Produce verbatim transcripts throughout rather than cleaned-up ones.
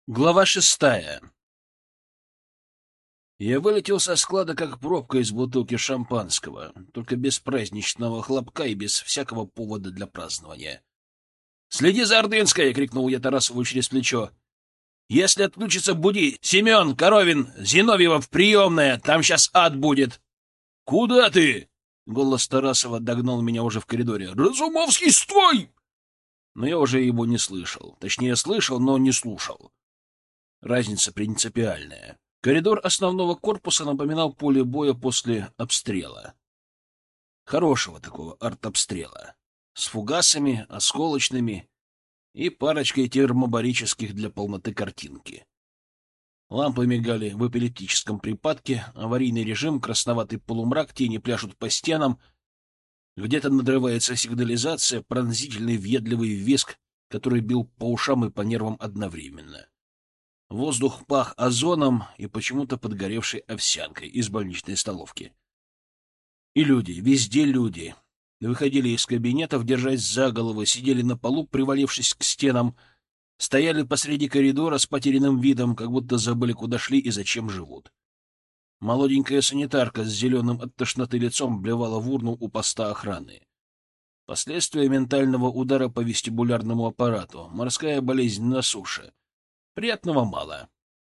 Глава шестая. Я вылетел со склада, как пробка из бутылки шампанского, только без праздничного хлопка и без всякого повода для празднования. — Следи за Ордынской! — крикнул я Тарасову через плечо. — Если отключится, буди! Семен, Коровин, Зиновьева в приемная! Там сейчас ад будет! — Куда ты? — голос Тарасова догнал меня уже в коридоре. — Разумовский, стой! Но я уже его не слышал. Точнее, слышал, но не слушал. Разница принципиальная. Коридор основного корпуса напоминал поле боя после обстрела. Хорошего такого артобстрела. С фугасами, осколочными и парочкой термобарических для полноты картинки. Лампы мигали в эпилептическом припадке, аварийный режим, красноватый полумрак, тени пляшут по стенам. Где-то надрывается сигнализация, пронзительный въедливый визг, который бил по ушам и по нервам одновременно. Воздух пах озоном и почему-то подгоревшей овсянкой из больничной столовки. И люди, везде люди. Выходили из кабинетов, держась за головы, сидели на полу, привалившись к стенам, стояли посреди коридора с потерянным видом, как будто забыли, куда шли и зачем живут. Молоденькая санитарка с зеленым от тошноты лицом блевала в урну у поста охраны. Последствия ментального удара по вестибулярному аппарату, морская болезнь на суше. Приятного мало.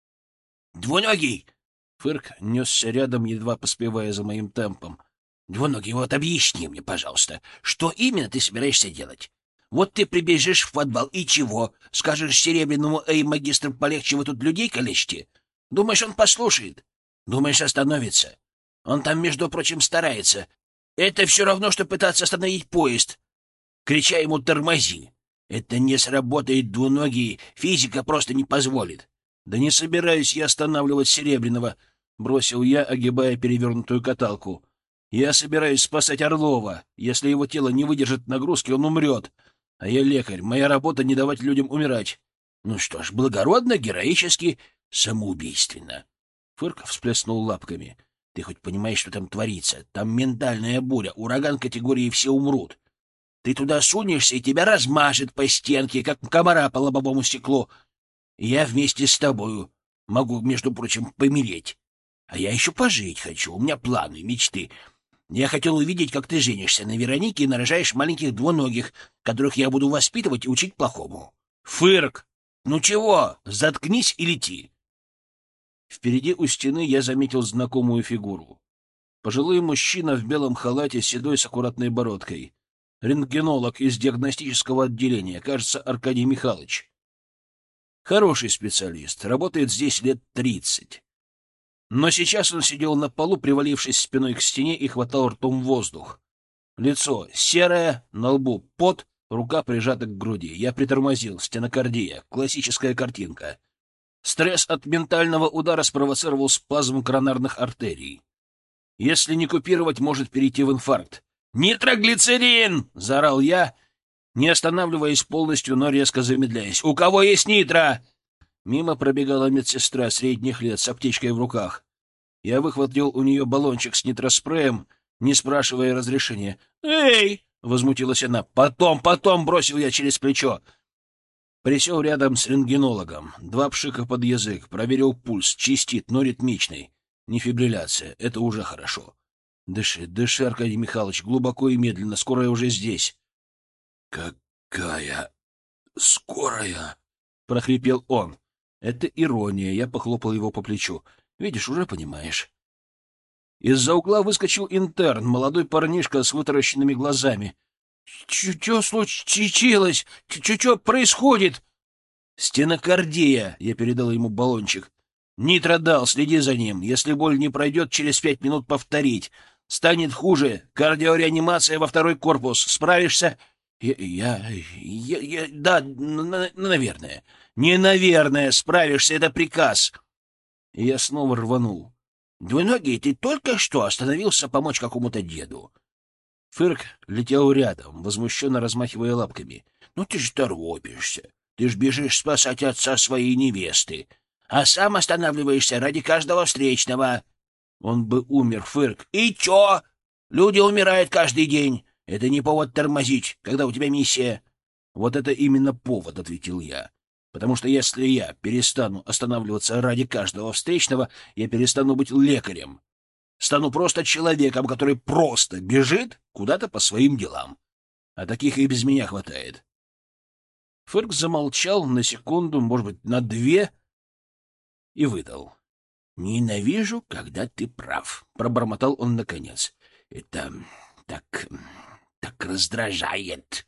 «Двуногий!» Фырк несся рядом, едва поспевая за моим темпом. «Двуногий, вот объясни мне, пожалуйста, что именно ты собираешься делать? Вот ты прибежишь в подвал, и чего? Скажешь Серебряному: эй, магистр, полегче, вы тут людей калечите? Думаешь, он послушает? Думаешь, остановится? Он там, между прочим, старается. Это все равно, что пытаться остановить поезд, крича ему: тормози. Это не сработает, двуногий, физика просто не позволит. — Да не собираюсь я останавливать Серебряного, — бросил я, огибая перевернутую каталку. — Я собираюсь спасать Орлова. Если его тело не выдержит нагрузки, он умрет. А я лекарь, моя работа — не давать людям умирать. Ну что ж, благородно, героически, самоубийственно. Фырк всплеснул лапками. — Ты хоть понимаешь, что там творится? Там ментальная буря, ураган категории «все умрут». Ты туда сунешься, и тебя размажет по стенке, как комара по лобовому стеклу. Я вместе с тобою могу, между прочим, помереть. А я еще пожить хочу, у меня планы, мечты. Я хотел увидеть, как ты женишься на Веронике и нарожаешь маленьких двуногих, которых я буду воспитывать и учить плохому. Фырк! Ну чего, заткнись и лети. Впереди у стены я заметил знакомую фигуру. Пожилой мужчина в белом халате, седой с аккуратной бородкой. Рентгенолог из диагностического отделения, кажется, Аркадий Михайлович. Хороший специалист, работает здесь лет тридцать. Но сейчас он сидел на полу, привалившись спиной к стене, и хватал ртом воздух. Лицо серое, на лбу пот, рука прижата к груди. Я притормозил, стенокардия, классическая картинка. Стресс от ментального удара спровоцировал спазм коронарных артерий. Если не купировать, может перейти в инфаркт. «Нитроглицерин!» — заорал я, не останавливаясь полностью, но резко замедляясь. «У кого есть нитро?» Мимо пробегала медсестра средних лет с аптечкой в руках. Я выхватил у нее баллончик с нитроспреем, не спрашивая разрешения. «Эй!» — возмутилась она. «Потом, потом!» — бросил я через плечо. Присел рядом с рентгенологом. Два пшика под язык. Проверил пульс. Чистит, но ритмичный. Не фибрилляция. Это уже хорошо. Дыши, дыши, Аркадий Михайлович, глубоко и медленно. Скорая уже здесь. — Какая скорая? — прохрипел он. Это ирония. Я похлопал его по плечу. Видишь, уже понимаешь. Из-за угла выскочил интерн, молодой парнишка с вытаращенными глазами. — Что случилось? Что происходит? — Стенокардия. Я передал ему баллончик. — Нитро дал, следи за ним. Если боль не пройдет, через пять минут повторить. Станет хуже. Кардиореанимация во второй корпус. Справишься? Я, я, я, я да, на, наверное. Не наверное, справишься, это приказ. И я снова рванул. Двуногий, ты только что остановился помочь какому-то деду. Фырк летел рядом, возмущенно размахивая лапками. Ну ты же торопишься. Ты ж бежишь спасать отца своей невесты, а сам останавливаешься ради каждого встречного. Он бы умер, Фырк. И чё? Люди умирают каждый день. Это не повод тормозить, когда у тебя миссия. Вот это именно повод, — ответил я. Потому что если я перестану останавливаться ради каждого встречного, я перестану быть лекарем. Стану просто человеком, который просто бежит куда-то по своим делам. А таких и без меня хватает. Фырк замолчал на секунду, может быть, на две, и выдал. «Ненавижу, когда ты прав», — пробормотал он наконец. «Это так... так раздражает».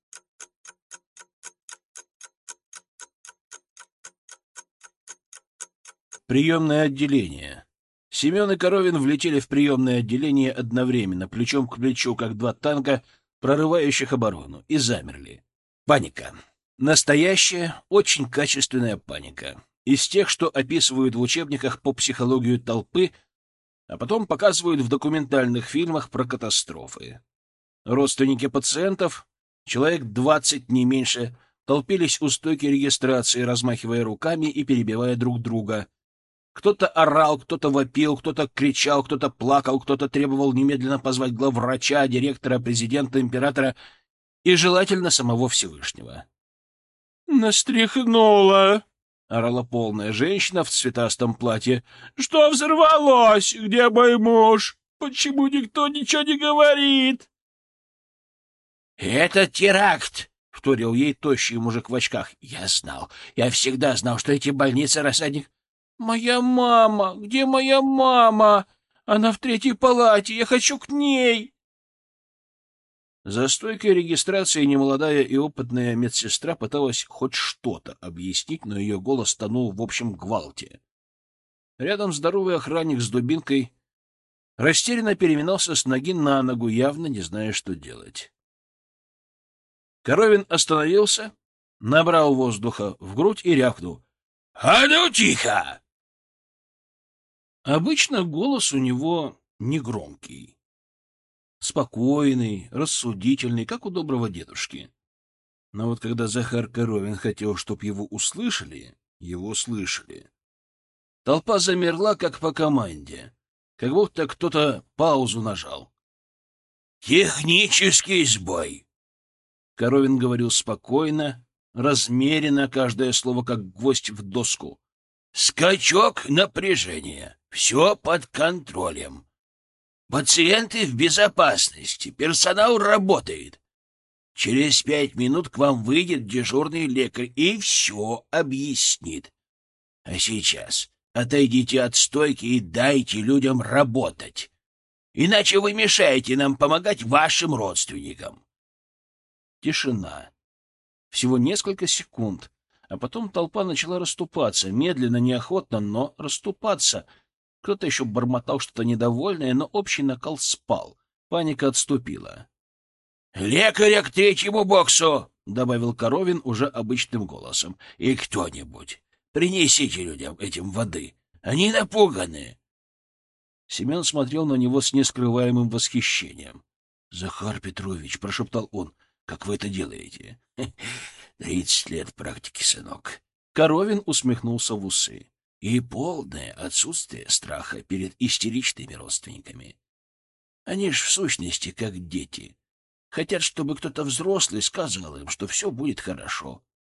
Приемное отделение. Семен и Коровин влетели в приемное отделение одновременно, плечом к плечу, как два танка, прорывающих оборону, и замерли. Паника. Настоящая, очень качественная паника. Из тех, что описывают в учебниках по психологии толпы, а потом показывают в документальных фильмах про катастрофы. Родственники пациентов, человек двадцать, не меньше, толпились у стойки регистрации, размахивая руками и перебивая друг друга. Кто-то орал, кто-то вопил, кто-то кричал, кто-то плакал, кто-то требовал немедленно позвать главврача, директора, президента, императора и, желательно, самого Всевышнего. «Настряхнула!» — орала полная женщина в цветастом платье. «Что взорвалось? Где мой муж? Почему никто ничего не говорит?» «Это теракт!» — вторил ей тощий мужик в очках. «Я знал, я всегда знал, что эти больницы — рассадник...» «Моя мама! Где моя мама? Она в третьей палате, я хочу к ней!» За стойкой регистрации немолодая и опытная медсестра пыталась хоть что-то объяснить, но ее голос тонул в общем гвалте. Рядом здоровый охранник с дубинкой растерянно переминался с ноги на ногу, явно не зная, что делать. Коровин остановился, набрал воздуха в грудь и рявкнул. — А ну тихо! Обычно голос у него негромкий, спокойный, рассудительный, как у доброго дедушки. Но вот когда Захар Коровин хотел, чтоб его услышали, его слышали. Толпа замерла, как по команде, как будто кто-то паузу нажал. «Технический сбой!» Коровин говорил спокойно, размеренно, каждое слово как гвоздь в доску. «Скачок напряжения. Все под контролем. Пациенты в безопасности, персонал работает. Через пять минут к вам выйдет дежурный лекарь и все объяснит. А сейчас отойдите от стойки и дайте людям работать. Иначе вы мешаете нам помогать вашим родственникам». Тишина. Всего несколько секунд, а потом толпа начала расступаться, медленно, неохотно, но расступаться. Кто-то еще бормотал что-то недовольное, но общий накал спал. Паника отступила. «Лекаря к третьему боксу!» — добавил Коровин уже обычным голосом. «И кто-нибудь, принесите людям этим воды. Они напуганы». Семен смотрел на него с нескрываемым восхищением. — Захар Петрович, — прошептал он, — как вы это делаете? — Тридцать лет практики, сынок. Коровин усмехнулся в усы. И полное отсутствие страха перед истеричными родственниками. Они ж в сущности как дети. Хотят, чтобы кто-то взрослый сказал им, что все будет хорошо.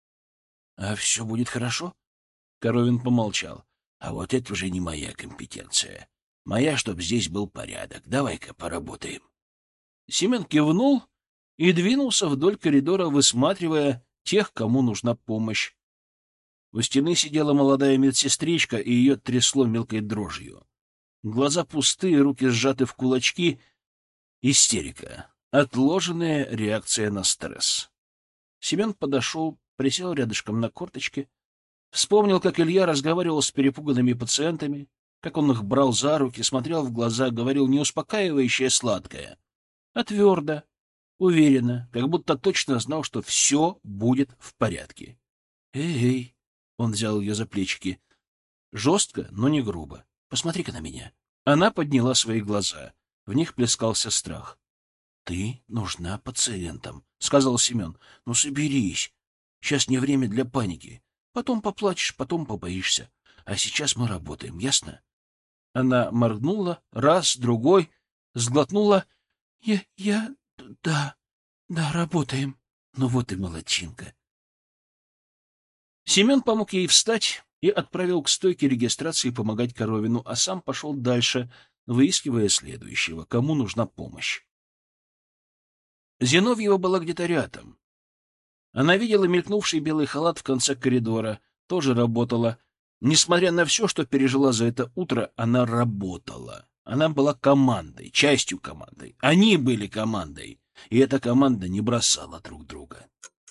— А все будет хорошо? Коровин помолчал. — А вот это уже не моя компетенция. Моя, чтоб здесь был порядок. Давай-ка поработаем. Семен кивнул и двинулся вдоль коридора, высматривая тех, кому нужна помощь. У стены сидела молодая медсестричка, и ее трясло мелкой дрожью. Глаза пустые, руки сжаты в кулачки. Истерика. Отложенная реакция на стресс. Семен подошел, присел рядышком на корточки, вспомнил, как Илья разговаривал с перепуганными пациентами, как он их брал за руки, смотрел в глаза, говорил не успокаивающее сладкое, а твердо, уверенно, как будто точно знал, что все будет в порядке. «Эй-эй!» — он взял ее за плечики. Жестко, но не грубо. «Посмотри-ка на меня». Она подняла свои глаза. В них плескался страх. «Ты нужна пациентам», — сказал Семен. «Ну, соберись. Сейчас не время для паники. Потом поплачешь, потом побоишься. А сейчас мы работаем, ясно?» Она моргнула, раз, другой, сглотнула. «Я... я... да, да, работаем». «Ну вот и молодчинка. Семен помог ей встать и отправил к стойке регистрации помогать Коровину, а сам пошел дальше, выискивая следующего, кому нужна помощь. Зиновьева была где-то рядом. Она видела мелькнувший белый халат в конце коридора, тоже работала. Несмотря на все, что пережила за это утро, она работала. Она была командой, частью команды. Они были командой, и эта команда не бросала друг друга.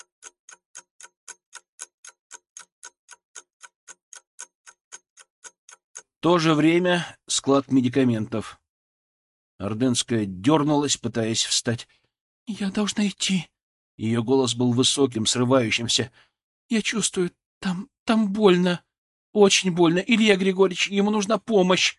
В то же время склад медикаментов. Ордынская дернулась, пытаясь встать. — Я должна идти. Ее голос был высоким, срывающимся. — Я чувствую, там, там больно. Очень больно. Илья Григорьевич, ему нужна помощь.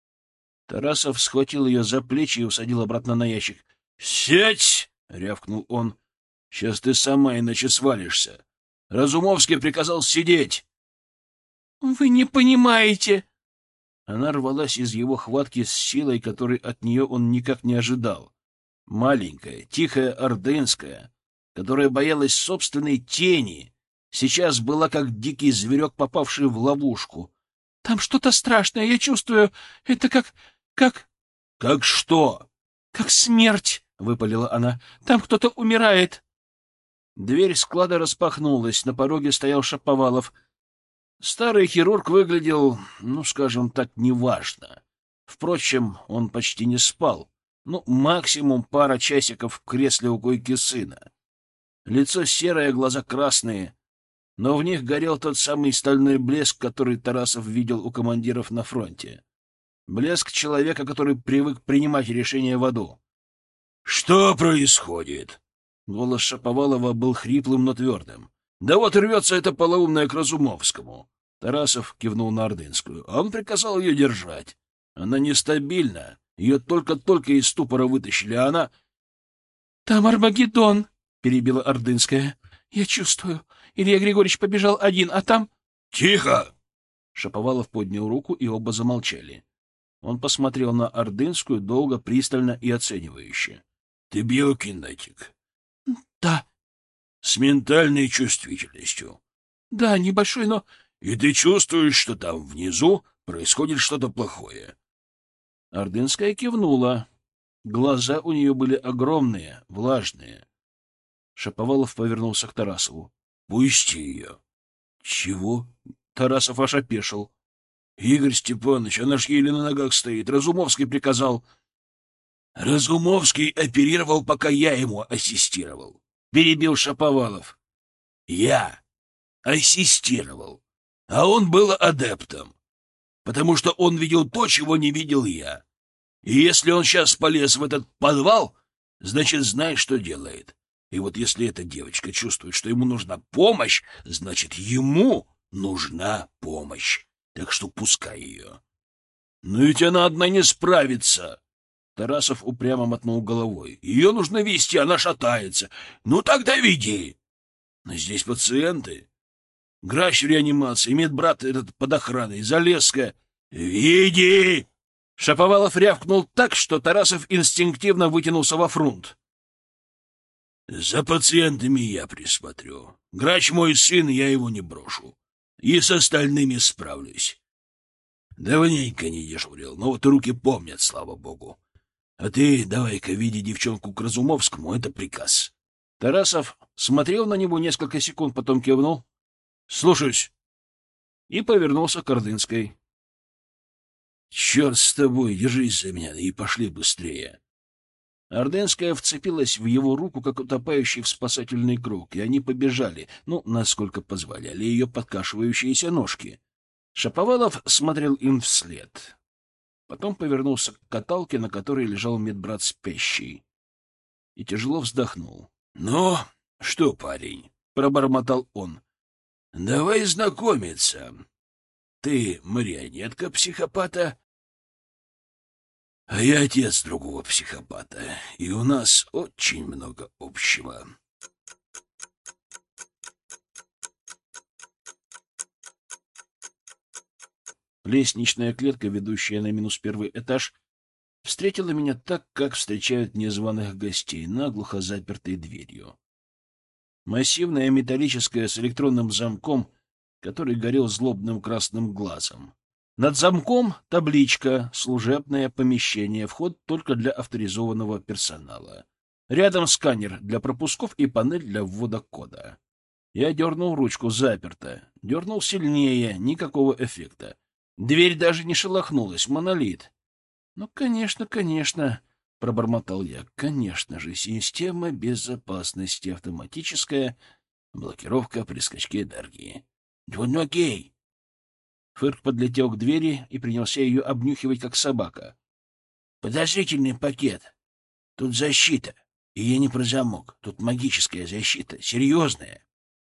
Тарасов схватил ее за плечи и усадил обратно на ящик. — Сядь! — рявкнул он. — Сейчас ты сама иначе свалишься. Разумовский приказал сидеть. — Вы не понимаете! Она рвалась из его хватки с силой, которой от нее он никак не ожидал. Маленькая, тихая Ордынская, которая боялась собственной тени, сейчас была как дикий зверек, попавший в ловушку. — Там что-то страшное, я чувствую. Это как... как... — Как что? — Как смерть, — выпалила она. — Там кто-то умирает. Дверь склада распахнулась. На пороге стоял Шаповалов. Старый хирург выглядел, ну, скажем так, неважно. Впрочем, он почти не спал. Ну, максимум пара часиков в кресле у койки сына. Лицо серое, глаза красные, но в них горел тот самый стальной блеск, который Тарасов видел у командиров на фронте. Блеск человека, который привык принимать решения в аду. — Что происходит? Голос Шаповалова был хриплым, но твердым. — Да вот рвется эта полоумная к Разумовскому. Тарасов кивнул на Ордынскую. А он приказал ее держать. Она нестабильна. Ее только-только из ступора вытащили, а она... — Там Армагеддон, — перебила Ордынская. — Я чувствую. Илья Григорьевич побежал один, а там... — Тихо! Шаповалов поднял руку, и оба замолчали. Он посмотрел на Ордынскую долго, пристально и оценивающе. — Ты биокинетик? — Да. — С ментальной чувствительностью? — Да, небольшой, но... — И ты чувствуешь, что там внизу происходит что-то плохое? Ордынская кивнула. Глаза у нее были огромные, влажные. Шаповалов повернулся к Тарасову. — Пусти ее. — Чего? — Тарасов аж опешил. — Игорь Степанович, она ж еле на ногах стоит. Разумовский приказал. — Разумовский оперировал, пока я ему ассистировал. Перебил Шаповалов. — Я ассистировал. А он был адептом. Потому что он видел то, чего не видел я. И если он сейчас полез в этот подвал, значит, знает, что делает. И вот если эта девочка чувствует, что ему нужна помощь, значит, ему нужна помощь. Так что пускай ее. Но ведь она одна не справится. Тарасов упрямо мотнул головой. Ее нужно вести, она шатается. Ну тогда веди. Но здесь пациенты. Грач в реанимации, медбрат этот под охраной, Залесская. Веди! Шаповалов рявкнул так, что Тарасов инстинктивно вытянулся во фрунт. — За пациентами я присмотрю. Грач мой сын, я его не брошу. И с остальными справлюсь. Давненько не дежурил, но вот руки помнят, слава богу. А ты давай-ка веди девчонку к Разумовскому, это приказ. Тарасов смотрел на него несколько секунд, потом кивнул. — Слушаюсь. И повернулся к Ордынской. — Черт с тобой, держись за меня, и пошли быстрее. Ордынская вцепилась в его руку, как утопающий в спасательный круг, и они побежали, ну, насколько позволяли ее подкашивающиеся ножки. Шаповалов смотрел им вслед. Потом повернулся к каталке, на которой лежал медбрат спящий, и тяжело вздохнул. — Ну, что, парень? — пробормотал он. — Давай знакомиться. Ты марионетка психопата, а я отец другого психопата, и у нас очень много общего. Лестничная клетка, ведущая на минус первый этаж, встретила меня так, как встречают незваных гостей, наглухо запертой дверью. Массивная металлическая с электронным замком который горел злобным красным глазом. Над замком табличка «Служебное помещение. Вход только для авторизованного персонала». Рядом сканер для пропусков и панель для ввода кода. Я дернул ручку, заперто. Дернул сильнее, никакого эффекта. Дверь даже не шелохнулась, монолит. «Ну, конечно, конечно», — пробормотал я. «Конечно же, система безопасности автоматическая, блокировка при скачке энергии». «Двуногий!» Фырк подлетел к двери и принялся ее обнюхивать, как собака. «Подозрительный пакет. Тут защита. И я не про замок. Тут магическая защита. Серьезная.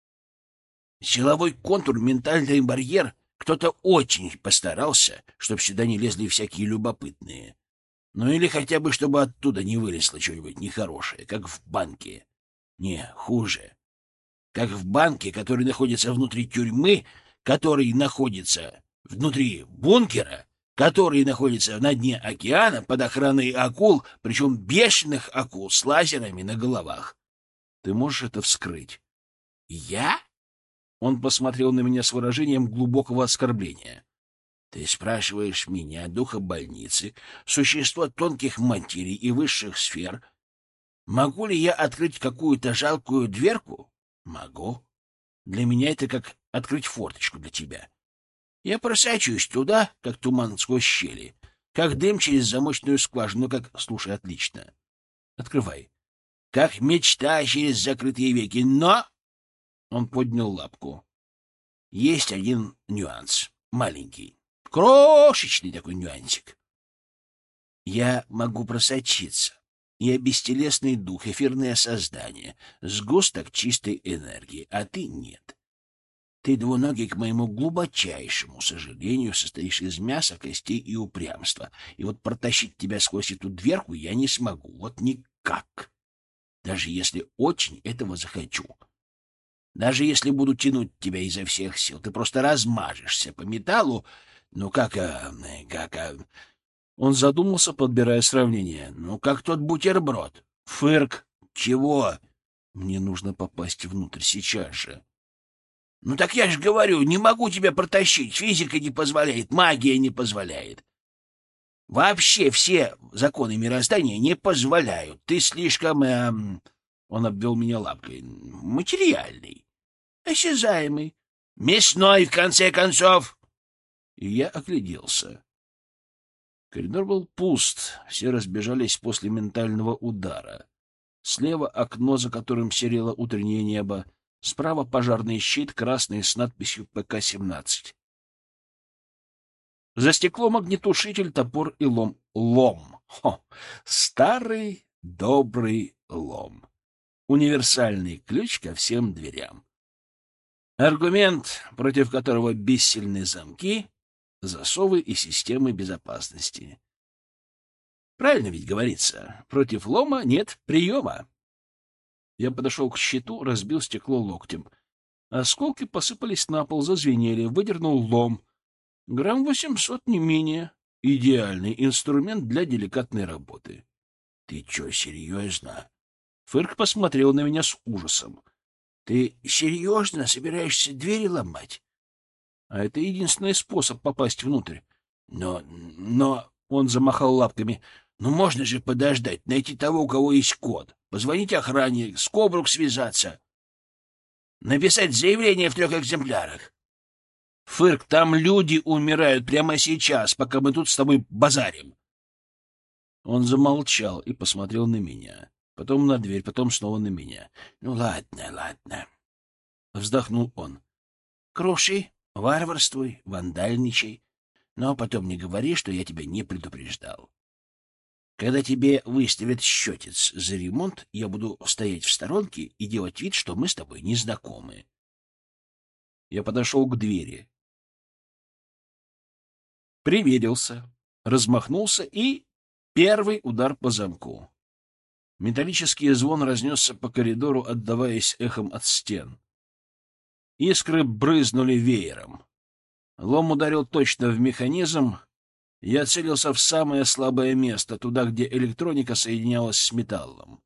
Силовой контур, ментальный барьер. Кто-то очень постарался, чтобы сюда не лезли всякие любопытные. Ну или хотя бы, чтобы оттуда не вылезло что-нибудь нехорошее, как в банке. Не, хуже. Как в банке, который находится внутри тюрьмы, который находится внутри бункера, который находится на дне океана под охраной акул, причем бешеных акул с лазерами на головах. Ты можешь это вскрыть? Я? Он посмотрел на меня с выражением глубокого оскорбления. Ты спрашиваешь меня, духа больницы, существо тонких материй и высших сфер, могу ли я открыть какую-то жалкую дверку? Могу. Для меня это как открыть форточку для тебя. Я просачиваюсь туда, как туман сквозь щели, как дым через замочную скважину, как... Слушай, отлично. Открывай. Как мечта через закрытые веки, но... Он поднял лапку. Есть один нюанс, маленький, крошечный такой нюансик. Я могу просочиться. Я бестелесный дух, эфирное создание, сгусток чистой энергии, а ты нет. Ты двуногий, к моему глубочайшему сожалению, состоишь из мяса, костей и упрямства. И вот протащить тебя сквозь эту дверку я не смогу. Вот никак. Даже если очень этого захочу. Даже если буду тянуть тебя изо всех сил, ты просто размажешься по металлу. Ну, как... А, как... А... Он задумался, подбирая сравнение. Ну, как тот бутерброд. Фырк. Чего? Мне нужно попасть внутрь сейчас же. Ну так я же говорю, не могу тебя протащить. Физика не позволяет, магия не позволяет. Вообще все законы мироздания не позволяют. Ты слишком... Эм... Он обвел меня лапкой. Материальный, осязаемый, мясной, в конце концов. И я огляделся. Коридор был пуст, все разбежались после ментального удара. Слева окно, за которым серело утреннее небо. Справа пожарный щит, красный, с надписью Пэ Ка семнадцать. За стеклом огнетушитель, топор и лом. Лом. Хо! Старый добрый лом. Универсальный ключ ко всем дверям. Аргумент, против которого бессильны замки, засовы и системы безопасности. Правильно ведь говорится, против лома нет приема. Я подошел к щиту, разбил стекло локтем. Осколки посыпались на пол, зазвенели, выдернул лом. Грамм восемьсот, не менее. Идеальный инструмент для деликатной работы. — Ты чё, серьезно? Фырк посмотрел на меня с ужасом. — Ты серьезно собираешься двери ломать? — А это единственный способ попасть внутрь. — Но... но... — он замахал лапками. — Ну можно же подождать, найти того, у кого есть код. Позвонить охране, с Кобрук связаться. Написать заявление в трех экземплярах. Фырк, там люди умирают прямо сейчас, пока мы тут с тобой базарим. Он замолчал и посмотрел на меня. Потом на дверь, потом снова на меня. Ну ладно, ладно. Вздохнул он. Круши, варварствуй, вандальничай. Но потом не говори, что я тебя не предупреждал. Когда тебе выставят счетец за ремонт, я буду стоять в сторонке и делать вид, что мы с тобой не знакомы. Я подошел к двери. Примерился, размахнулся и... Первый удар по замку. Металлический звон разнесся по коридору, отдаваясь эхом от стен. Искры брызнули веером. Лом ударил точно в механизм. Я целился в самое слабое место, туда, где электроника соединялась с металлом.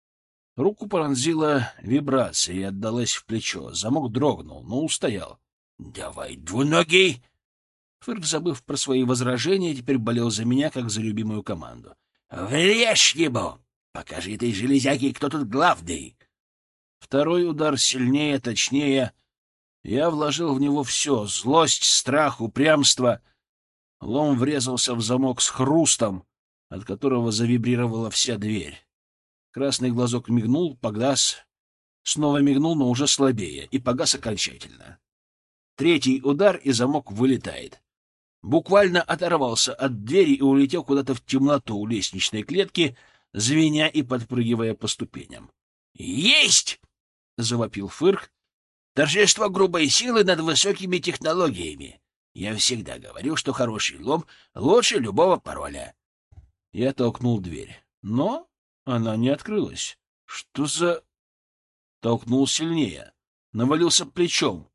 Руку пронзила вибрация и отдалась в плечо. Замок дрогнул, но устоял. — Давай, двуногий! Фырк, забыв про свои возражения, теперь болел за меня, как за любимую команду. — Врежь ему! Покажи этой железяке, кто тут главный! Второй удар сильнее, точнее. Я вложил в него все — злость, страх, упрямство. Лом врезался в замок с хрустом, от которого завибрировала вся дверь. Красный глазок мигнул, погас, снова мигнул, но уже слабее, и погас окончательно. Третий удар, и замок вылетает. Буквально оторвался от двери и улетел куда-то в темноту у лестничной клетки, звеня и подпрыгивая по ступеням. «Есть!» — завопил Фырк. «Торжество грубой силы над высокими технологиями. Я всегда говорил, что хороший лом лучше любого пароля». Я толкнул дверь, но она не открылась. Что за... Толкнул сильнее, навалился плечом.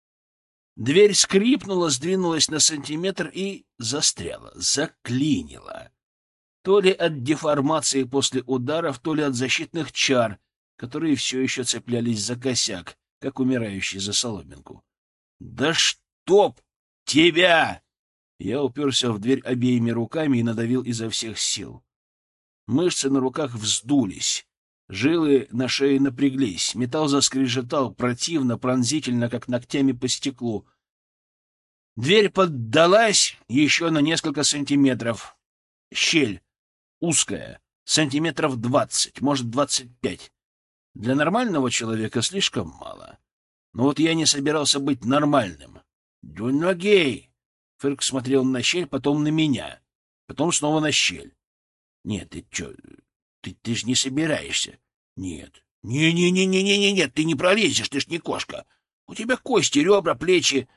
Дверь скрипнула, сдвинулась на сантиметр и застряла, заклинила. То ли от деформации после ударов, то ли от защитных чар, которые все еще цеплялись за косяк, как умирающий за соломинку. «Да чтоб тебя!» Я уперся в дверь обеими руками и надавил изо всех сил. Мышцы на руках вздулись, жилы на шее напряглись, металл заскрежетал противно, пронзительно, как ногтями по стеклу. Дверь поддалась еще на несколько сантиметров. Щель узкая, сантиметров двадцать, может, двадцать пять. Для нормального человека слишком мало. Но вот я не собирался быть нормальным. «Двуногий!» Фырк смотрел на щель, потом на меня, потом снова на щель. «Нет, ты чё, ты, ты ж не собираешься?» «Нет, не-не-не-не-не-не, ты не пролезешь, ты ж не кошка. У тебя кости, ребра, плечи.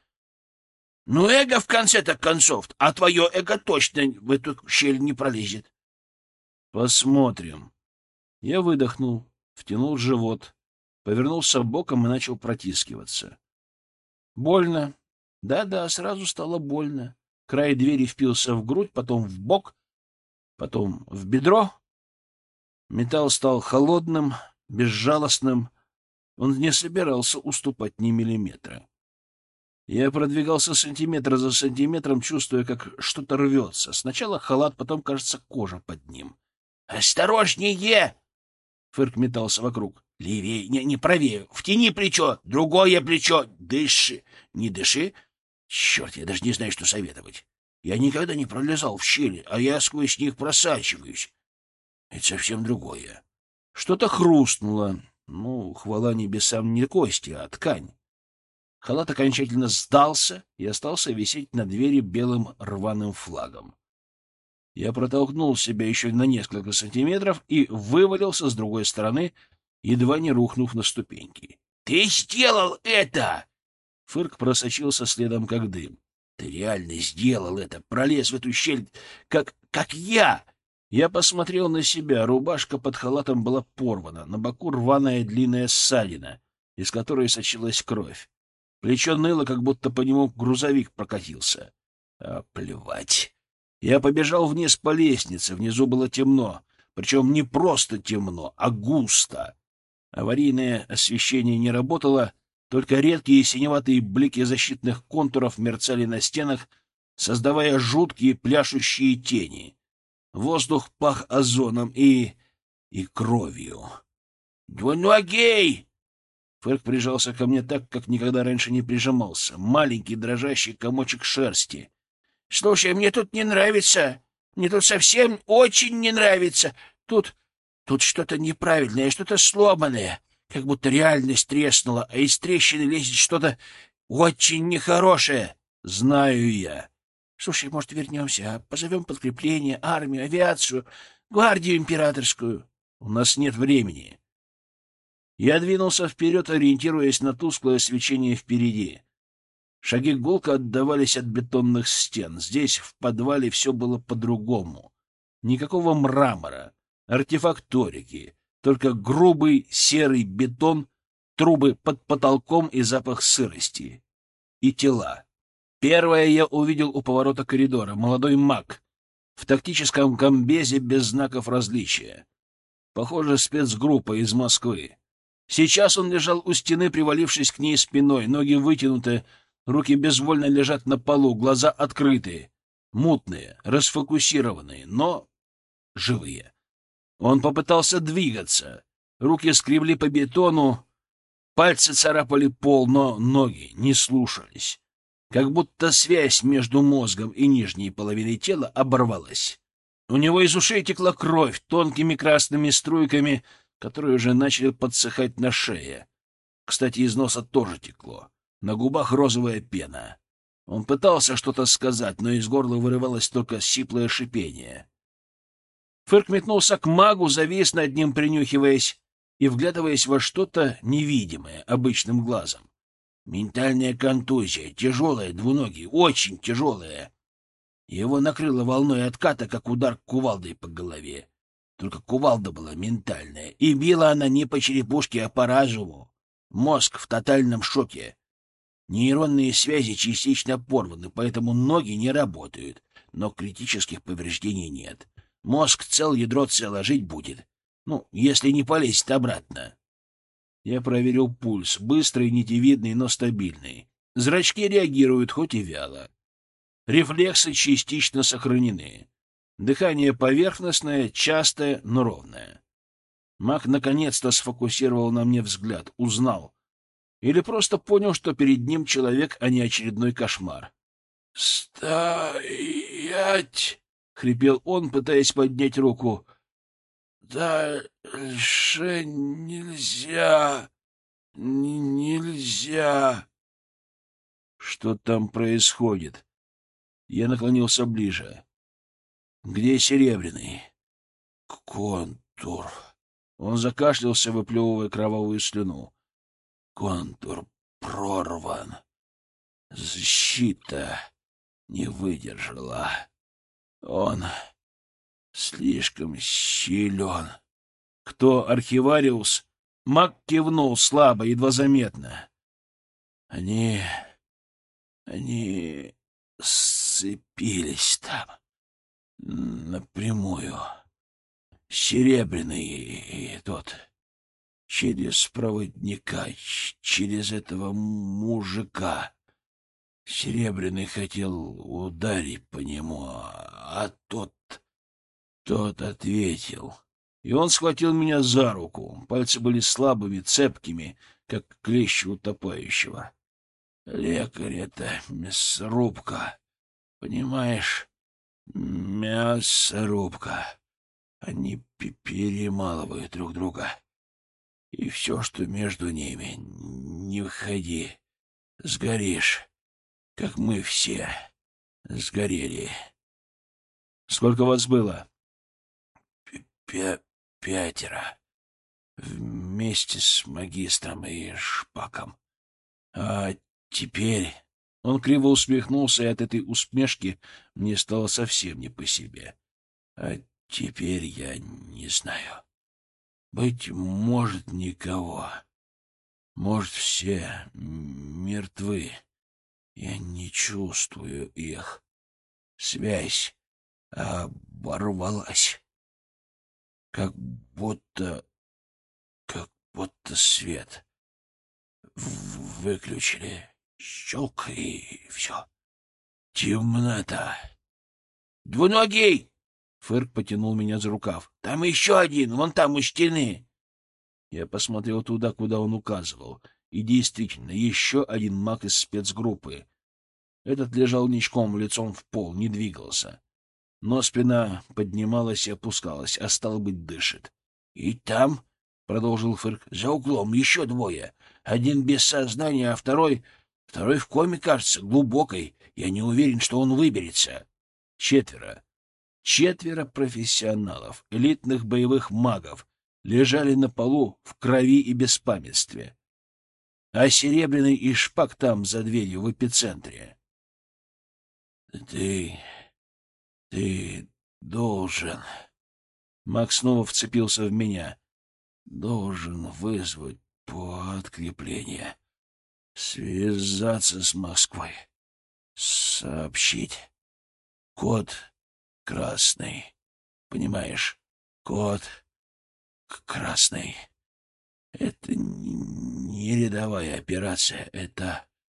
Ну, эго в конце-то концов, а твое эго точно в эту щель не пролезет». «Посмотрим». Я выдохнул, втянул живот, повернулся боком и начал протискиваться. Больно. Да-да, сразу стало больно. Край двери впился в грудь, потом в бок, потом в бедро. Металл стал холодным, безжалостным. Он не собирался уступать ни миллиметра. Я продвигался сантиметр за сантиметром, чувствуя, как что-то рвется. Сначала халат, потом, кажется, кожа под ним. «Осторожнее!» Фырк метался вокруг. «Левее, не, не правее, втяни плечо, другое плечо, дыши, не дыши». Черт, я даже не знаю, что советовать. Я никогда не пролезал в щели, а я сквозь них просачиваюсь. Это совсем другое. Что-то хрустнуло. Ну, хвала небесам, не кости, а ткань. Халат окончательно сдался и остался висеть на двери белым рваным флагом. Я протолкнул себя еще на несколько сантиметров и вывалился с другой стороны, едва не рухнув на ступеньки. — Ты сделал это! Фырк просочился следом, как дым. — Ты реально сделал это! Пролез в эту щель, как... как я! Я посмотрел на себя. Рубашка под халатом была порвана, на боку рваная длинная ссадина, из которой сочилась кровь. Плечо ныло, как будто по нему грузовик прокатился. А плевать! Я побежал вниз по лестнице. Внизу было темно. Причем не просто темно, а густо. Аварийное освещение не работало, только редкие синеватые блики защитных контуров мерцали на стенах, создавая жуткие пляшущие тени. Воздух пах озоном и... и кровью. «Двуногий!» Фырк прижался ко мне так, как никогда раньше не прижимался. Маленький дрожащий комочек шерсти. «Слушай, мне тут не нравится. Мне тут совсем очень не нравится. Тут... тут что-то неправильное, что-то сломанное. Как будто реальность треснула, а из трещины лезет что-то очень нехорошее». «Знаю я». «Слушай, может, вернемся, позовем подкрепление, армию, авиацию, гвардию императорскую?» «У нас нет времени». Я двинулся вперед, ориентируясь на тусклое свечение впереди. Шаги гулко отдавались от бетонных стен. Здесь, в подвале, все было по-другому. Никакого мрамора, артефакторики, только грубый серый бетон, трубы под потолком и запах сырости. И тела. Первое я увидел у поворота коридора. Молодой маг в тактическом комбезе без знаков различия. Похоже, спецгруппа из Москвы. Сейчас он лежал у стены, привалившись к ней спиной, ноги вытянуты, Руки безвольно лежат на полу, глаза открытые, мутные, расфокусированные, но живые. Он попытался двигаться. Руки скребли по бетону, пальцы царапали пол, но ноги не слушались. Как будто связь между мозгом и нижней половиной тела оборвалась. У него из ушей текла кровь тонкими красными струйками, которые уже начали подсыхать на шее. Кстати, из носа тоже текло. На губах розовая пена. Он пытался что-то сказать, но из горла вырывалось только сиплое шипение. Фырк метнулся к магу, завис над ним, принюхиваясь и вглядываясь во что-то невидимое обычным глазом. Ментальная контузия, тяжелая, двуногий, очень тяжелая. Его накрыло волной отката, как удар кувалдой по голове. Только кувалда была ментальная, и била она не по черепушке, а по разуму. Мозг в тотальном шоке. Нейронные связи частично порваны, поэтому ноги не работают, но критических повреждений нет. Мозг цел, ядро цело, жить будет. Ну, если не полезет обратно. Я проверил пульс. Быстрый, нитевидный, но стабильный. Зрачки реагируют, хоть и вяло. Рефлексы частично сохранены. Дыхание поверхностное, частое, но ровное. Маг наконец-то сфокусировал на мне взгляд, узнал. Или просто понял, что перед ним человек, а не очередной кошмар. «Стоять!» — хрипел он, пытаясь поднять руку. «Дальше нельзя! Нельзя!» «Что там происходит?» Я наклонился ближе. «Где Серебряный?» «Контур!» Он закашлялся, выплевывая кровавую слюну. «Контур прорван. Защита не выдержала. Он слишком силен». «Кто архивариус?» Маг кивнул слабо, едва заметно. «Они... они сцепились там напрямую. Серебряный и тот... через проводника, через этого мужика. Серебряный хотел ударить по нему, а тот... тот ответил. И он схватил меня за руку. Пальцы были слабыми, цепкими, как клещи утопающего. Лекарь — это мясорубка. Понимаешь? Мясорубка. Они перемалывают друг друга. И все, что между ними, не входи. Сгоришь, как мы все сгорели. Сколько вас было? П Пятеро. Вместе с магистром и Шпаком. А теперь... Он криво усмехнулся, и от этой усмешки мне стало совсем не по себе. А теперь я не знаю. Быть может, никого. Может, все мертвы. Я не чувствую их. Связь оборвалась. Как будто... как будто свет выключили. Щелк, и все. Темнота. «Двуногий!» Фырк потянул меня за рукав. «Там еще один, вон там у стены!» Я посмотрел туда, куда он указывал. И действительно, еще один маг из спецгруппы. Этот лежал ничком, лицом в пол, не двигался. Но спина поднималась и опускалась, а стало быть, дышит. «И там, — продолжил Фырк, — за углом еще двое. Один без сознания, а второй... второй в коме, кажется, глубокой. Я не уверен, что он выберется». Четверо. Четверо профессионалов, элитных боевых магов, лежали на полу в крови и беспамятстве. А Серебряный и Шпак там, за дверью, в эпицентре. «Ты... ты должен...» Маг снова вцепился в меня. «Должен вызвать подкрепление, связаться с Москвой, сообщить. Код красный. Понимаешь? Код красный. Это не рядовая операция, это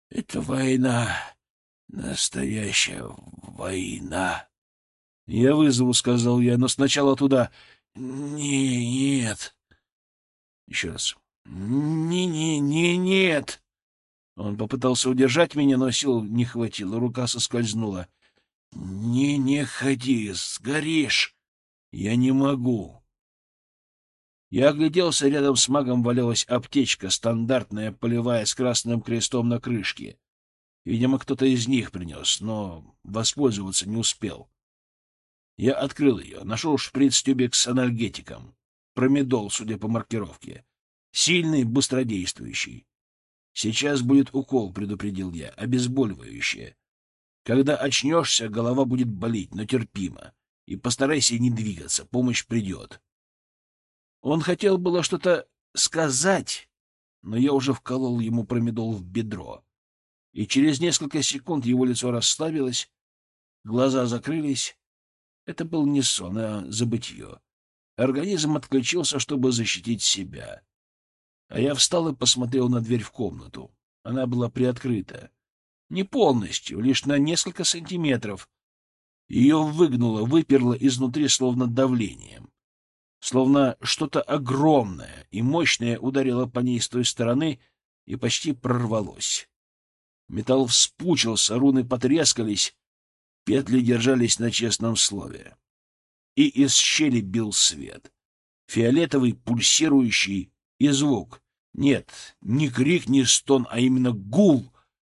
— Это война, настоящая война. — Я вызову, — сказал я, — но сначала туда. — Не, нет. Еще раз. — Не-не-не, нет. Он попытался удержать меня, но сил не хватило, рука соскользнула. — Не, не ходи, сгоришь. — Я не могу. Я огляделся, рядом с магом валялась аптечка, стандартная, полевая, с красным крестом на крышке. Видимо, кто-то из них принес, но воспользоваться не успел. Я открыл ее, нашел шприц-тюбик с анальгетиком. Промедол, судя по маркировке. Сильный, быстродействующий. Сейчас будет укол, предупредил я, обезболивающее. Когда очнешься, голова будет болеть, но терпимо. И постарайся не двигаться, помощь придет. Он хотел было что-то сказать, но я уже вколол ему промедол в бедро. И через несколько секунд его лицо расслабилось, глаза закрылись. Это был не сон, а забытье. Организм отключился, чтобы защитить себя. А я встал и посмотрел на дверь в комнату. Она была приоткрыта. Не полностью, лишь на несколько сантиметров. Ее выгнуло, выперло изнутри словно давлением. Словно что-то огромное и мощное ударило по ней с той стороны и почти прорвалось. Металл вспучился, руны потрескались, петли держались на честном слове. И из щели бил свет. Фиолетовый, пульсирующий, и звук. Нет, ни крик, ни стон, а именно гул.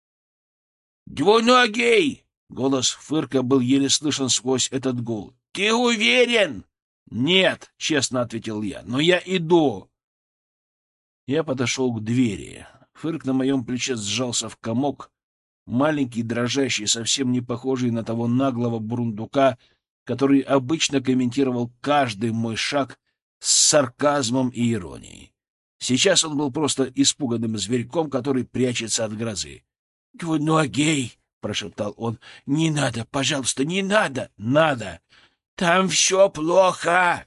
«Двуногий!» — голос Фырка был еле слышен сквозь этот гул. «Ты уверен?» «Нет», — честно ответил я, — «но я иду». Я подошел к двери. Фырк на моем плече сжался в комок, маленький, дрожащий, совсем не похожий на того наглого бурундука, который обычно комментировал каждый мой шаг с сарказмом и иронией. Сейчас он был просто испуганным зверьком, который прячется от грозы. — Двуногий! — прошептал он. — Не надо, пожалуйста, не надо! — Надо! Там все плохо!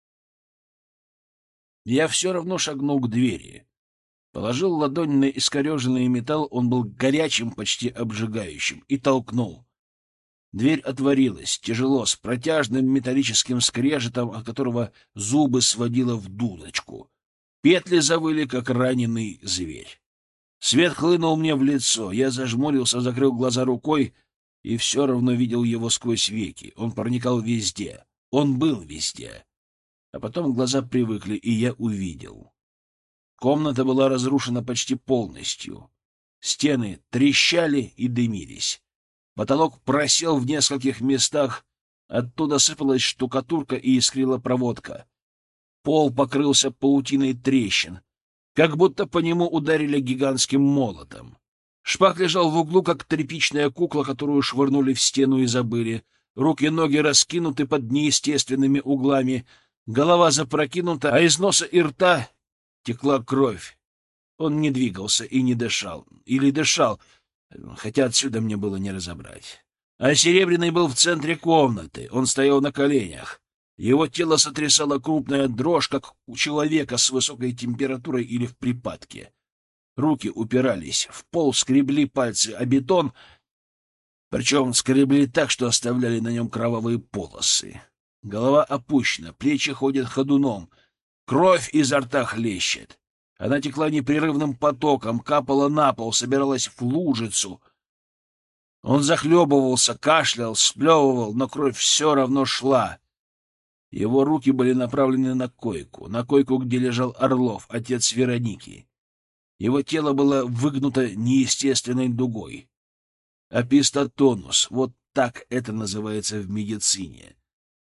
Я все равно шагнул к двери. Положил ладонь на искореженный металл, он был горячим, почти обжигающим, и толкнул. Дверь отворилась, тяжело, с протяжным металлическим скрежетом, от которого зубы сводило в дудочку. Петли завыли, как раненый зверь. Свет хлынул мне в лицо. Я зажмурился, закрыл глаза рукой и все равно видел его сквозь веки. Он проникал везде. Он был везде. А потом глаза привыкли, и я увидел. Комната была разрушена почти полностью. Стены трещали и дымились. Потолок просел в нескольких местах. Оттуда сыпалась штукатурка и искрила проводка. Пол покрылся паутиной трещин, как будто по нему ударили гигантским молотом. Шпак лежал в углу, как тряпичная кукла, которую швырнули в стену и забыли. Руки и ноги раскинуты под неестественными углами. Голова запрокинута, а из носа и рта текла кровь. Он не двигался и не дышал. Или дышал, хотя отсюда мне было не разобрать. А Серебряный был в центре комнаты. Он стоял на коленях. Его тело сотрясала крупная дрожь, как у человека с высокой температурой или в припадке. Руки упирались в пол, скребли пальцы о бетон, причем скребли так, что оставляли на нем кровавые полосы. Голова опущена, плечи ходят ходуном, кровь изо рта хлещет. Она текла непрерывным потоком, капала на пол, собиралась в лужицу. Он захлебывался, кашлял, сплевывал, но кровь все равно шла. Его руки были направлены на койку, на койку, где лежал Орлов, отец Вероники. Его тело было выгнуто неестественной дугой. Опистотонус — вот так это называется в медицине.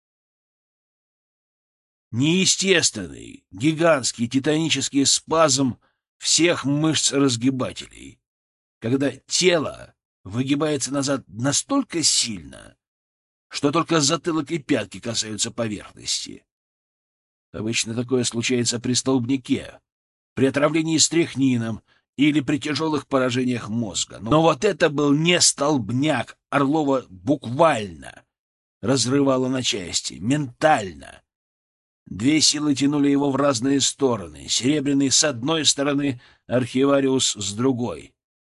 Неестественный, гигантский, титанический спазм всех мышц-разгибателей, когда тело выгибается назад настолько сильно, что только затылок и пятки касаются поверхности. Обычно такое случается при столбняке, при отравлении стрихнином или при тяжелых поражениях мозга. Но вот это был не столбняк. Орлова буквально разрывало на части, ментально. Две силы тянули его в разные стороны. Серебряный с одной стороны, Архивариус с другой.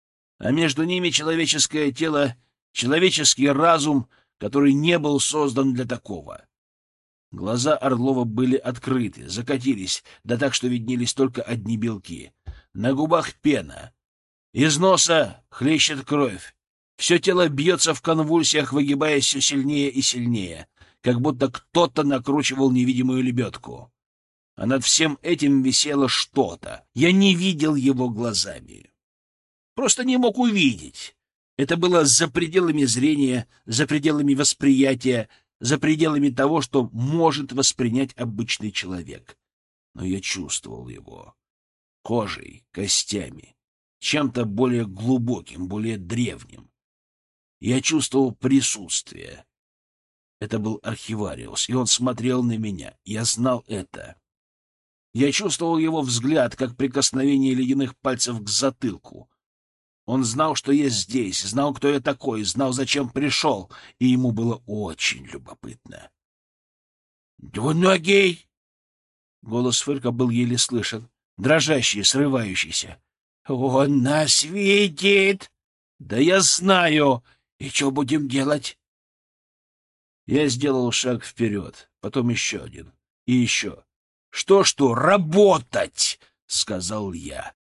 а между ними человеческое тело, человеческий разум, который не был создан для такого. Глаза Орлова были открыты, закатились, да так, что виднелись только одни белки. На губах пена. Из носа хлещет кровь. Все тело бьется в конвульсиях, выгибаясь все сильнее и сильнее, как будто кто-то накручивал невидимую лебедку. А над всем этим висело что-то. Я не видел его глазами. Просто не мог увидеть. Это было за пределами зрения, за пределами восприятия, за пределами того, что может воспринять обычный человек. Но я чувствовал его кожей, костями, чем-то более глубоким, более древним. Я чувствовал присутствие. Это был архивариус, и он смотрел на меня. Я знал это. Я чувствовал его взгляд, как прикосновение ледяных пальцев к затылку. Он знал, что я здесь, знал, кто я такой, знал, зачем пришел, и ему было очень любопытно. «Двуногий!» Голос Фырка был еле слышен, дрожащий, срывающийся. «Он нас видит!» «Да я знаю! И что будем делать?» Я сделал шаг вперед, потом еще один и еще. «Что-что, работать!» — сказал я.